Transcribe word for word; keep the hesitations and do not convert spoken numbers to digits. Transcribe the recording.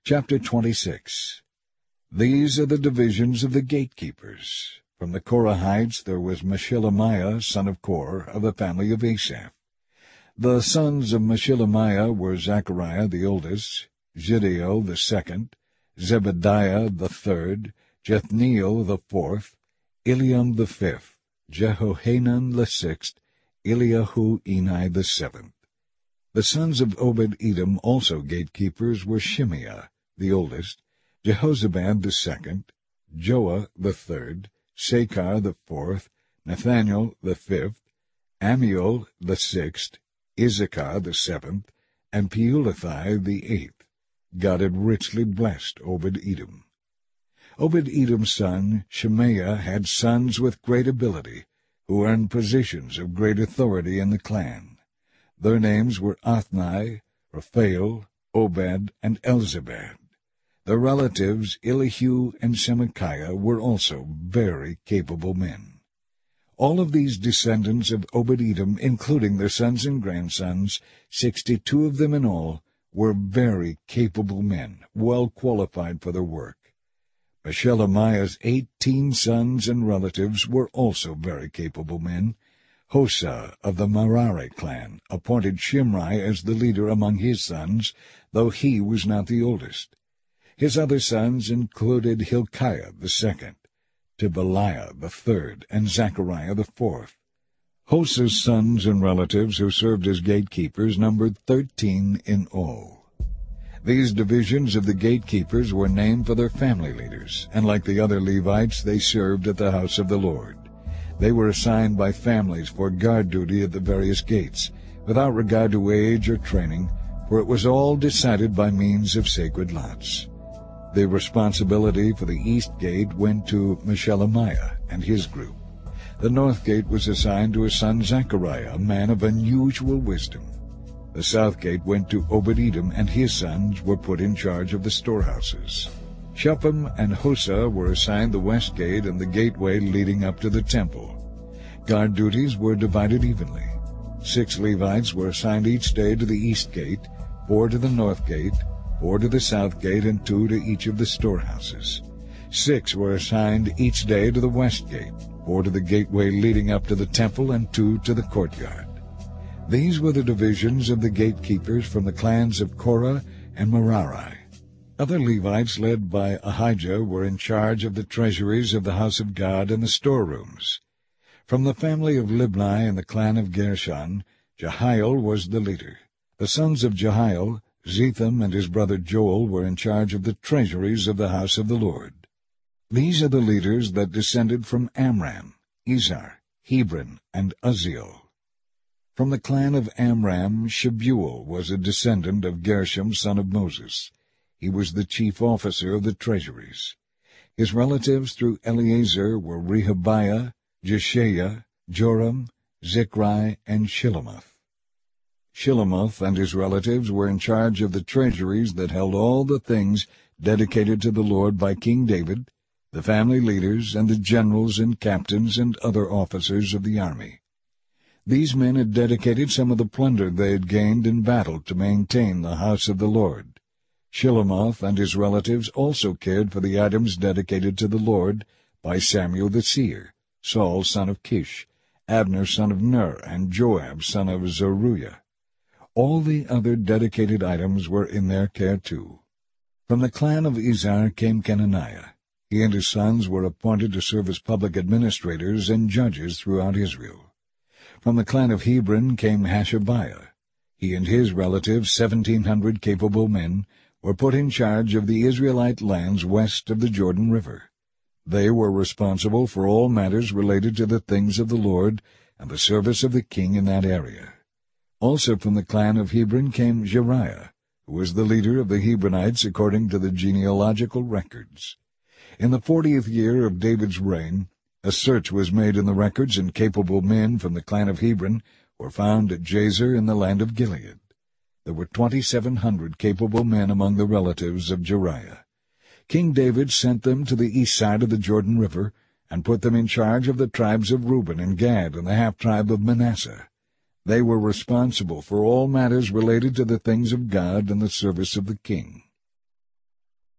Chapter twenty-six. These are the divisions of the gatekeepers. From the Korahites there was Meshelemiah, son of Kor, of the family of Asaph. The sons of Meshelemiah were Zechariah the oldest, Jediel the second, Zebediah the third, Jethniel the fourth, Eliam the fifth, Jehohanan the sixth, Eliahu Enai the seventh. The sons of Obed-Edom, also gatekeepers, were Shimeah the oldest, Jehozabad the second, Joah the third, Sakar the fourth, Nathaniel the fifth, Amiel the sixth, Issachar the seventh, and Peulathai the eighth. God had richly blessed Obed-Edom. Obed-Edom's son Shemaiah had sons with great ability, who earned positions of great authority in the clan. Their names were Othni, Raphael, Obed, and Elzabad. Their relatives, Elihu and Semachiah, were also very capable men. All of these descendants of Obed-Edom, including their sons and grandsons, sixty-two of them in all, were very capable men, well qualified for their work. Meshelemiah's eighteen sons and relatives were also very capable men. Hosa of the Merari clan appointed Shimri as the leader among his sons, though he was not the oldest. His other sons included Hilkiah the second, Tibaliah the third, and Zechariah the fourth. Hosa's sons and relatives who served as gatekeepers numbered thirteen in all. These divisions of the gatekeepers were named for their family leaders, and like the other Levites, they served at the house of the Lord. They were assigned by families for guard duty at the various gates, without regard to age or training, for it was all decided by means of sacred lots. The responsibility for the east gate went to Meshelemiah and his group. The north gate was assigned to his son Zechariah, a man of unusual wisdom. The south gate went to Obed-Edom, and his sons were put in charge of the storehouses. Shuppim and Hosa were assigned the west gate and the gateway leading up to the temple. Guard duties were divided evenly. Six Levites were assigned each day to the east gate, four to the north gate, four to the south gate, and two to each of the storehouses. Six were assigned each day to the west gate, four to the gateway leading up to the temple, and two to the courtyard. These were the divisions of the gatekeepers from the clans of Korah and Merari. Other Levites, led by Ahijah, were in charge of the treasuries of the house of God and the storerooms. From the family of Libni and the clan of Gershon, Jehiel was the leader. The sons of Jehiel, Zetham and his brother Joel, were in charge of the treasuries of the house of the Lord. These are the leaders that descended from Amram, Izhar, Hebron, and Uzziel. From the clan of Amram, Shebuel was a descendant of Gershom, son of Moses. He was the chief officer of the treasuries. His relatives through Eleazar were Rehabiah, Jeshaiah, Joram, Zichri, and Shilomoth. Shilomoth and his relatives were in charge of the treasuries that held all the things dedicated to the Lord by King David, the family leaders, and the generals and captains and other officers of the army. These men had dedicated some of the plunder they had gained in battle to maintain the house of the Lord. Shilomoth and his relatives also cared for the items dedicated to the Lord by Samuel the seer, Saul son of Kish, Abner son of Ner, and Joab son of Zeruiah. All the other dedicated items were in their care too. From the clan of Izhar came Kenaniah. He and his sons were appointed to serve as public administrators and judges throughout Israel. From the clan of Hebron came Hashabiah. He and his relatives, seventeen hundred capable men, were put in charge of the Israelite lands west of the Jordan River. They were responsible for all matters related to the things of the Lord and the service of the king in that area. Also from the clan of Hebron came Jeriah, who was the leader of the Hebronites according to the genealogical records. In the fortieth year of David's reign, a search was made in the records, and capable men from the clan of Hebron were found at Jazer in the land of Gilead. There were twenty-seven hundred capable men among the relatives of Jeriah. King David sent them to the east side of the Jordan River, and put them in charge of the tribes of Reuben and Gad and the half-tribe of Manasseh. They were responsible for all matters related to the things of God and the service of the king.